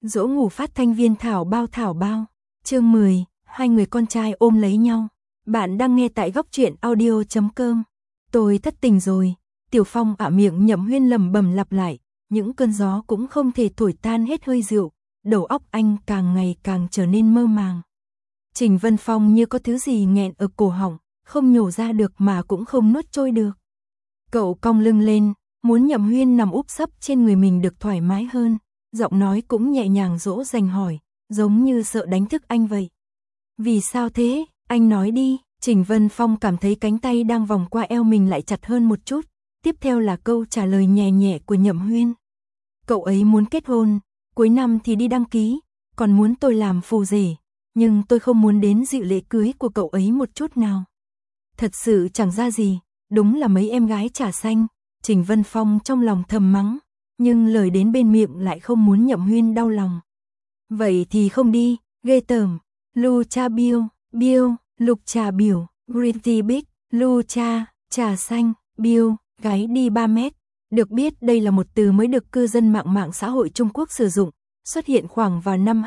Dỗ ngủ phát thanh viên thảo bao. Chương 10, hai người con trai ôm lấy nhau. Bạn đang nghe tại góc truyện audio.com. Tôi thất tình rồi. Tiểu Phong ạ, miệng Nhậm Huyên lẩm bẩm lặp lại, những cơn gió cũng không thể thổi tan hết hơi rượu, đầu óc anh càng ngày càng trở nên mơ màng. Trình Vân Phong như có thứ gì nghẹn ở cổ họng, không nhổ ra được mà cũng không nuốt trôi được. Cậu cong lưng lên, muốn Nhậm Huyên nằm úp sấp trên người mình được thoải mái hơn, giọng nói cũng nhẹ nhàng dỗ dành hỏi, giống như sợ đánh thức anh vậy. Vì sao thế, anh nói đi. Trình Vân Phong cảm thấy cánh tay đang vòng qua eo mình lại chặt hơn một chút, tiếp theo là câu trả lời nhẹ nhẹ của Nhậm Huyên. Cậu ấy muốn kết hôn, cuối năm thì đi đăng ký, còn muốn tôi làm phù rể, nhưng tôi không muốn đến dự lễ cưới của cậu ấy một chút nào. Thật sự chẳng ra gì, đúng là mấy em gái trà xanh. Trình Vân Phong trong lòng thầm mắng, nhưng lời đến bên miệng lại không muốn Nhậm Huyên đau lòng. Vậy thì không đi, ghê tởm. Lu cha biêu, lục trà biểu, green tea big, lu cha, trà xanh, biêu, gái đi 3 mét. Được biết đây là một từ mới được cư dân mạng xã hội Trung Quốc sử dụng, xuất hiện khoảng vào năm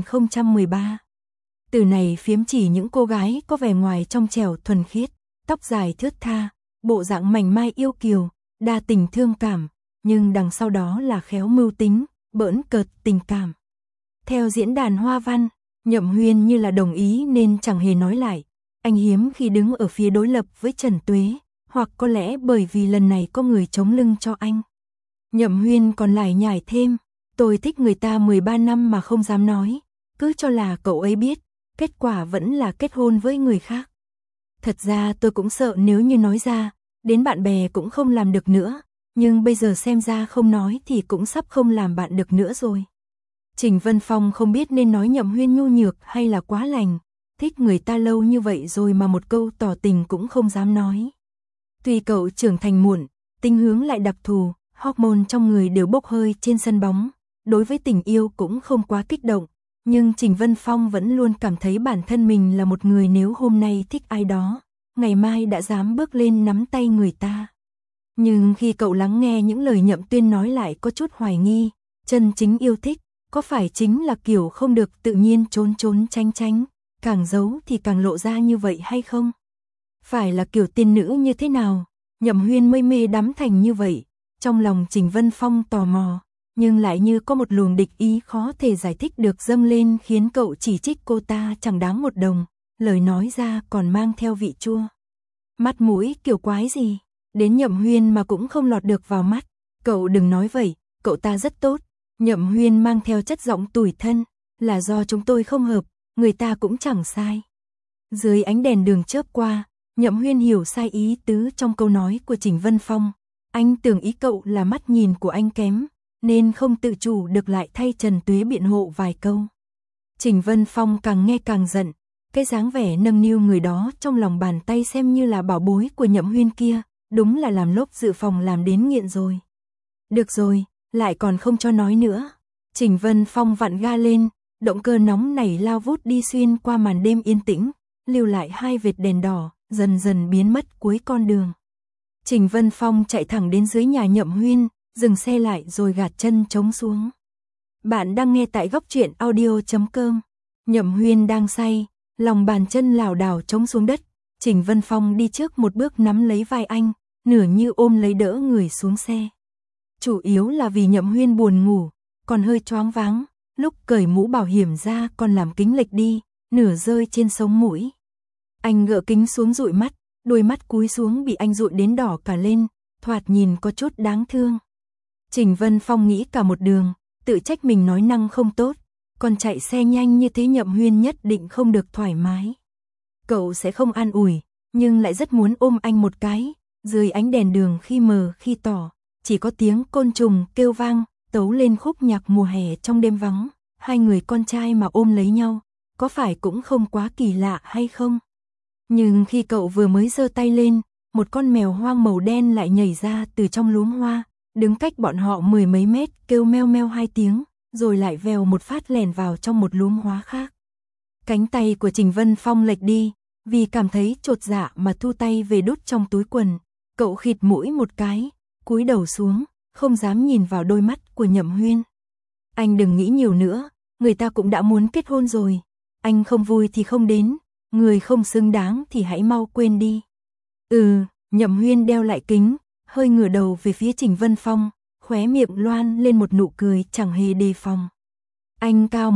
2013. Từ này phiếm chỉ những cô gái có vẻ ngoài trong trẻo thuần khiết, tóc dài thướt tha, bộ dạng mảnh mai yêu kiều, đa tình thương cảm, nhưng đằng sau đó là khéo mưu tính, bỡn cợt tình cảm. Theo diễn đàn Hoa Văn, Nhậm Huyên như là đồng ý nên chẳng hề nói lại, anh hiếm khi đứng ở phía đối lập với Trần Tuế, hoặc có lẽ bởi vì lần này có người chống lưng cho anh. Nhậm Huyên còn lải nhải thêm, tôi thích người ta 13 năm mà không dám nói, cứ cho là cậu ấy biết, kết quả vẫn là kết hôn với người khác. Thật ra tôi cũng sợ nếu như nói ra, đến bạn bè cũng không làm được nữa, nhưng bây giờ xem ra không nói thì cũng sắp không làm bạn được nữa rồi. Trình Vân Phong không biết nên nói Nhậm Huyên nhu nhược hay là quá lành, thích người ta lâu như vậy rồi mà một câu tỏ tình cũng không dám nói. Tuy cậu trưởng thành muộn, tính hướng lại đặc thù, hormone trong người đều bốc hơi trên sân bóng, đối với tình yêu cũng không quá kích động, nhưng Trình Vân Phong vẫn luôn cảm thấy bản thân mình là một người nếu hôm nay thích ai đó, ngày mai đã dám bước lên nắm tay người ta. Nhưng khi cậu lắng nghe những lời Nhậm Tuyên nói lại có chút hoài nghi, chân chính yêu thích, có phải chính là kiểu không được tự nhiên trốn tránh, càng giấu thì càng lộ ra như vậy hay không? Phải là kiểu tiên nữ như thế nào? Nhậm Huyên mê đắm thành như vậy, trong lòng Trình Vân Phong tò mò, nhưng lại như có một luồng địch ý khó thể giải thích được dâng lên khiến cậu chỉ trích cô ta chẳng đáng một đồng, lời nói ra còn mang theo vị chua. Mắt mũi kiểu quái gì? Đến Nhậm Huyên mà cũng không lọt được vào mắt, cậu đừng nói vậy, cậu ta rất tốt. Nhậm Huyên mang theo chất giọng tủi thân, là do chúng tôi không hợp, người ta cũng chẳng sai. Dưới ánh đèn đường chớp qua, Nhậm Huyên hiểu sai ý tứ trong câu nói của Trình Vân Phong, anh tưởng ý cậu là mắt nhìn của anh kém, nên không tự chủ được lại thay Trần Tuế biện hộ vài câu. Trình Vân Phong càng nghe càng giận, cái dáng vẻ nâng niu người đó trong lòng bàn tay xem như là bảo bối của Nhậm Huyên kia, đúng là làm lốp dự phòng làm đến nghiện rồi. Được rồi, lại còn không cho nói nữa. Trình Vân Phong vặn ga lên, động cơ nóng nảy lao vút đi xuyên qua màn đêm yên tĩnh, lưu lại hai vệt đèn đỏ, dần dần biến mất cuối con đường. Trình Vân Phong chạy thẳng đến dưới nhà Nhậm Huyên, dừng xe lại rồi gạt chân trống xuống. Bạn đang nghe tại góc truyện audio.com. Nhậm Huyên đang say, lòng bàn chân lảo đảo trống xuống đất, Trình Vân Phong đi trước một bước nắm lấy vai anh, nửa như ôm lấy đỡ người xuống xe. Chủ yếu là vì Nhậm Huyên buồn ngủ, còn hơi choáng váng, lúc cởi mũ bảo hiểm ra còn làm kính lệch đi, nửa rơi trên sống mũi. Anh gỡ kính xuống dụi mắt, đôi mắt cúi xuống bị anh dụi đến đỏ cả lên, thoạt nhìn có chút đáng thương. Trình Vân Phong nghĩ cả một đường, tự trách mình nói năng không tốt, còn chạy xe nhanh như thế Nhậm Huyên nhất định không được thoải mái. Cậu sẽ không an ủi, nhưng lại rất muốn ôm anh một cái, dưới ánh đèn đường khi mờ khi tỏ, chỉ có tiếng côn trùng kêu vang, tấu lên khúc nhạc mùa hè trong đêm vắng, hai người con trai mà ôm lấy nhau, có phải cũng không quá kỳ lạ hay không? Nhưng khi cậu vừa mới giơ tay lên, một con mèo hoang màu đen lại nhảy ra từ trong luống hoa, đứng cách bọn họ 10 mấy mét, kêu meo meo 2 tiếng, rồi lại vèo một phát lèn vào trong một luống hoa khác. Cánh tay của Trình Vân Phong lệch đi, vì cảm thấy chột dạ mà thu tay về đút trong túi quần, cậu khịt mũi một cái, cúi đầu xuống, không dám nhìn vào đôi mắt của Nhậm Huyên. Anh đừng nghĩ nhiều nữa, người ta cũng đã muốn kết hôn rồi. Anh không vui thì không đến, người không xứng đáng thì hãy mau quên đi. Nhậm Huyên đeo lại kính, hơi ngửa đầu về phía Trình Vân Phong, khóe miệng loan lên một nụ cười chẳng hề đề phòng. Anh cao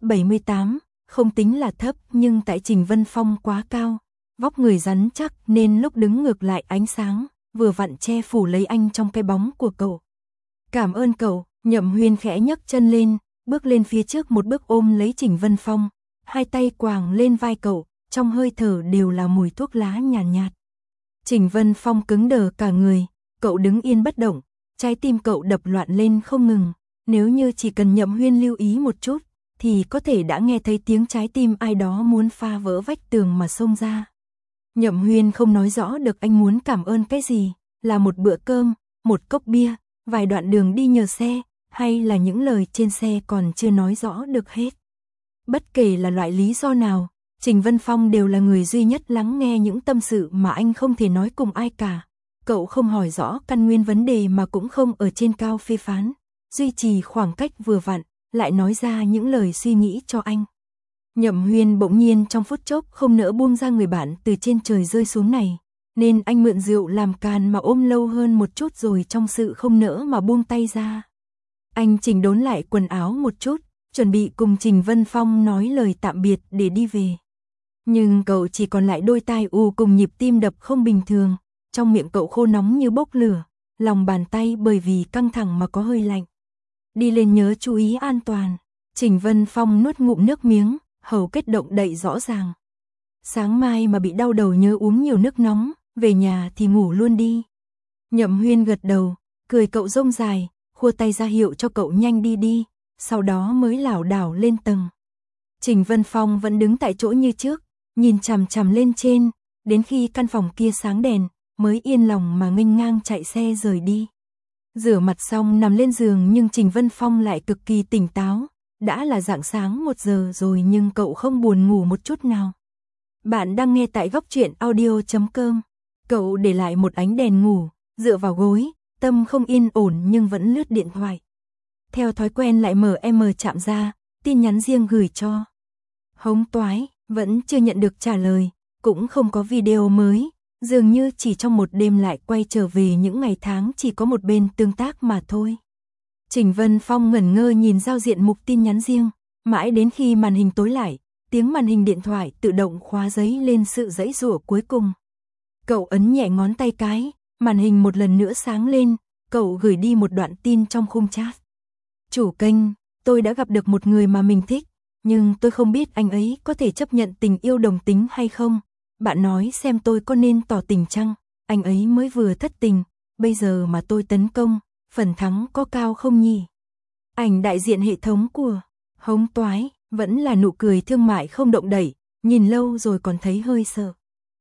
1m78, không tính là thấp nhưng tại Trình Vân Phong quá cao, vóc người rắn chắc nên lúc đứng ngược lại ánh sáng, vừa vặn che phủ lấy anh trong cái bóng của cậu. Cảm ơn cậu, Nhậm Huyên khẽ nhấc chân lên, bước lên phía trước một bước ôm lấy Trình Vân Phong, hai tay quàng lên vai cậu, trong hơi thở đều là mùi thuốc lá nhàn nhạt. Trình Vân Phong cứng đờ cả người, cậu đứng yên bất động, trái tim cậu đập loạn lên không ngừng, nếu như chỉ cần Nhậm Huyên lưu ý một chút, thì có thể đã nghe thấy tiếng trái tim ai đó muốn phá vỡ vách tường mà xông ra. Nhậm Huyên không nói rõ được anh muốn cảm ơn cái gì, là một bữa cơm, một cốc bia, vài đoạn đường đi nhờ xe, hay là những lời trên xe còn chưa nói rõ được hết. Bất kể là loại lý do nào, Trình Vân Phong đều là người duy nhất lắng nghe những tâm sự mà anh không thể nói cùng ai cả. Cậu không hỏi rõ căn nguyên vấn đề mà cũng không ở trên cao phê phán, duy trì khoảng cách vừa vặn, lại nói ra những lời suy nghĩ cho anh. Nhậm Huyên bỗng nhiên trong phút chốc không nỡ buông ra người bạn từ trên trời rơi xuống này, nên anh mượn rượu làm càn mà ôm lâu hơn một chút rồi trong sự không nỡ mà buông tay ra. Anh chỉnh đốn lại quần áo một chút, chuẩn bị cùng Trình Vân Phong nói lời tạm biệt để đi về. Nhưng cậu chỉ còn lại đôi tai cùng nhịp tim đập không bình thường, trong miệng cậu khô nóng như bốc lửa, lòng bàn tay bởi vì căng thẳng mà có hơi lạnh. Đi lên nhớ chú ý an toàn. Trình Vân Phong nuốt ngụm nước miếng, hầu kết động đậy rõ ràng. Sáng mai mà bị đau đầu nhớ uống nhiều nước nóng, về nhà thì ngủ luôn đi. Nhậm Huyên gật đầu, cười cậu rông dài, khua tay ra hiệu cho cậu nhanh đi đi, sau đó mới lảo đảo lên tầng. Trình Vân Phong vẫn đứng tại chỗ như trước, nhìn chằm chằm lên trên, đến khi căn phòng kia sáng đèn, mới yên lòng mà nghênh ngang chạy xe rời đi. Rửa mặt xong nằm lên giường nhưng Trình Vân Phong lại cực kỳ tỉnh táo, đã là rạng sáng 1 giờ rồi nhưng cậu không buồn ngủ một chút nào. Bạn đang nghe tại góc truyện audio.com. Cậu để lại một ánh đèn ngủ, dựa vào gối, tâm không yên ổn nhưng vẫn lướt điện thoại. Theo thói quen lại mở chạm ra, tin nhắn riêng gửi cho. Hống toái, vẫn chưa nhận được trả lời, cũng không có video mới, dường như chỉ trong một đêm lại quay trở về những ngày tháng chỉ có một bên tương tác mà thôi. Trình Vân Phong ngẩn ngơ nhìn giao diện mục tin nhắn riêng, mãi đến khi màn hình tối lại, tiếng màn hình điện thoại tự động khóa giấy lên sự giãy giụa cuối cùng. Cậu ấn nhẹ ngón tay cái, màn hình một lần nữa sáng lên, cậu gửi đi một đoạn tin trong khung chat. Chủ kênh, tôi đã gặp được một người mà mình thích, nhưng tôi không biết anh ấy có thể chấp nhận tình yêu đồng tính hay không. Bạn nói xem tôi có nên tỏ tình chăng? Anh ấy mới vừa thất tình, bây giờ mà tôi tấn công, phần thắng có cao không nhỉ? Ảnh đại diện hệ thống của Hống toái, vẫn là nụ cười thương mại không động đậy, nhìn lâu rồi còn thấy hơi sợ.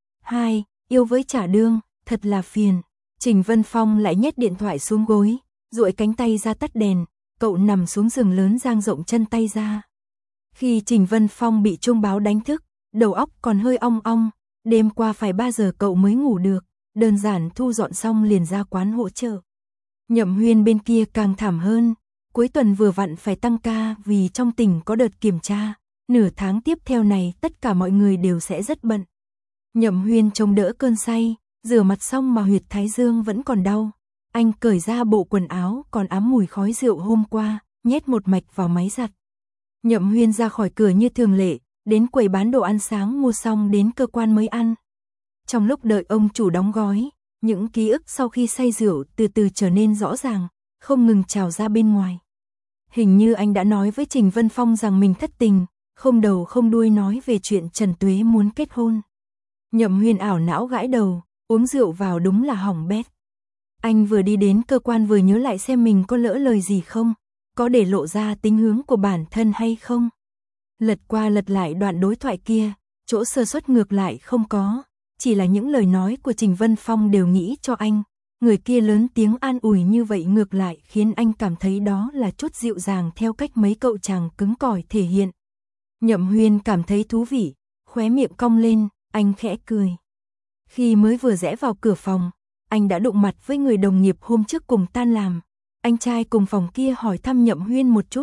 2. Yêu với trả đương, thật là phiền. Trình Vân Phong lại nhét điện thoại xuống gối, duỗi cánh tay ra tắt đèn, cậu nằm xuống giường lớn dang rộng chân tay ra. Khi Trình Vân Phong bị chuông báo đánh thức, đầu óc còn hơi ong ong, đêm qua phải 3 giờ cậu mới ngủ được, đơn giản thu dọn xong liền ra quán hỗ trợ. Nhậm Huyên bên kia càng thảm hơn, cuối tuần vừa vặn phải tăng ca vì trong tỉnh có đợt kiểm tra, nửa tháng tiếp theo này tất cả mọi người đều sẽ rất bận. Nhậm Huyên chống đỡ cơn say, rửa mặt xong mà huyệt thái dương vẫn còn đau. Anh cởi ra bộ quần áo còn ám mùi khói rượu hôm qua, nhét một mạch vào máy giặt. Nhậm Huyên ra khỏi cửa như thường lệ, đến quầy bán đồ ăn sáng mua xong đến cơ quan mới ăn. Trong lúc đợi ông chủ đóng gói, những ký ức sau khi say rượu từ từ trở nên rõ ràng, không ngừng trào ra bên ngoài. Hình như anh đã nói với Trình Vân Phong rằng mình thất tình, không đầu không đuôi nói về chuyện Trần Tuế muốn kết hôn. Nhậm Huyên ảo não gãi đầu, uống rượu vào đúng là hỏng bét. Anh vừa đi đến cơ quan vừa nhớ lại xem mình có lỡ lời gì không, có để lộ ra tính hướng của bản thân hay không. Lật qua lật lại đoạn đối thoại kia, chỗ sơ suất ngược lại không có, chỉ là những lời nói của Trình Vân Phong đều nghĩ cho anh. Người kia lớn tiếng an ủi như vậy ngược lại khiến anh cảm thấy đó là chút dịu dàng theo cách mấy cậu chàng cứng cỏi thể hiện. Nhậm Huyên cảm thấy thú vị, khóe miệng cong lên, anh khẽ cười. Khi mới vừa rẽ vào cửa phòng, anh đã đụng mặt với người đồng nghiệp hôm trước cùng tan làm. Anh trai cùng phòng kia hỏi thăm Nhậm Huyên một chút,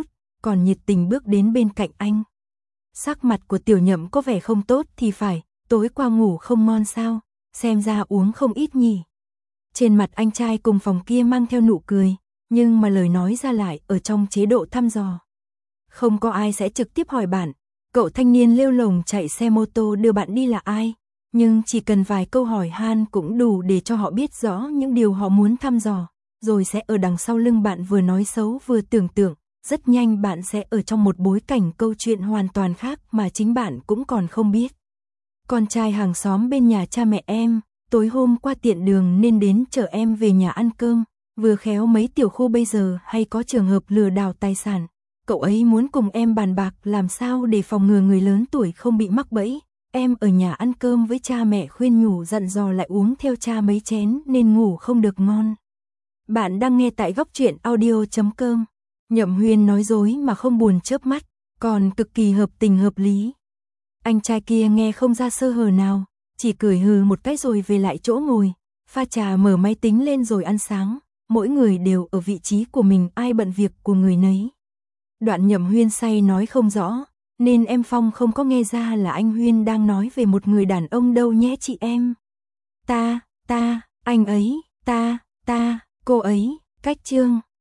còn nhiệt tình bước đến bên cạnh anh. Sắc mặt của Tiểu Nhậm có vẻ không tốt thì phải, tối qua ngủ không ngon sao, xem ra uống không ít nhỉ. Trên mặt anh trai cùng phòng kia mang theo nụ cười, nhưng mà lời nói ra lại ở trong chế độ thăm dò. Không có ai sẽ trực tiếp hỏi bạn, cậu thanh niên lêu lồng chạy xe mô tô đưa bạn đi là ai, nhưng chỉ cần vài câu hỏi han cũng đủ để cho họ biết rõ những điều họ muốn thăm dò, rồi sẽ ở đằng sau lưng bạn vừa nói xấu vừa tưởng tượng, rất nhanh bạn sẽ ở trong một bối cảnh câu chuyện hoàn toàn khác mà chính bạn cũng còn không biết. Con trai hàng xóm bên nhà cha mẹ em, tối hôm qua tiện đường nên đến chở em về nhà ăn cơm, vừa khéo mấy tiểu khu bây giờ hay có trường hợp lừa đảo tài sản. Cậu ấy muốn cùng em bàn bạc làm sao để phòng ngừa người lớn tuổi không bị mắc bẫy. Em ở nhà ăn cơm với cha mẹ khuyên nhủ dặn dò lại uống theo cha mấy chén nên ngủ không được ngon. Bạn đang nghe tại góc truyện audio.com. Nhậm Huyên nói dối mà không buồn chớp mắt, còn cực kỳ hợp tình hợp lý. Anh trai kia nghe không ra sơ hở nào, chỉ cười hừ một cái rồi về lại chỗ ngồi, pha trà mở máy tính lên rồi ăn sáng, mỗi người đều ở vị trí của mình, ai bận việc của người nấy. Đoạn Nhậm Huyên say nói không rõ, nên em Phong không có nghe ra là anh Huyên đang nói về một người đàn ông đâu nhé chị em. Ta, anh ấy, ta, cô ấy, cách chương.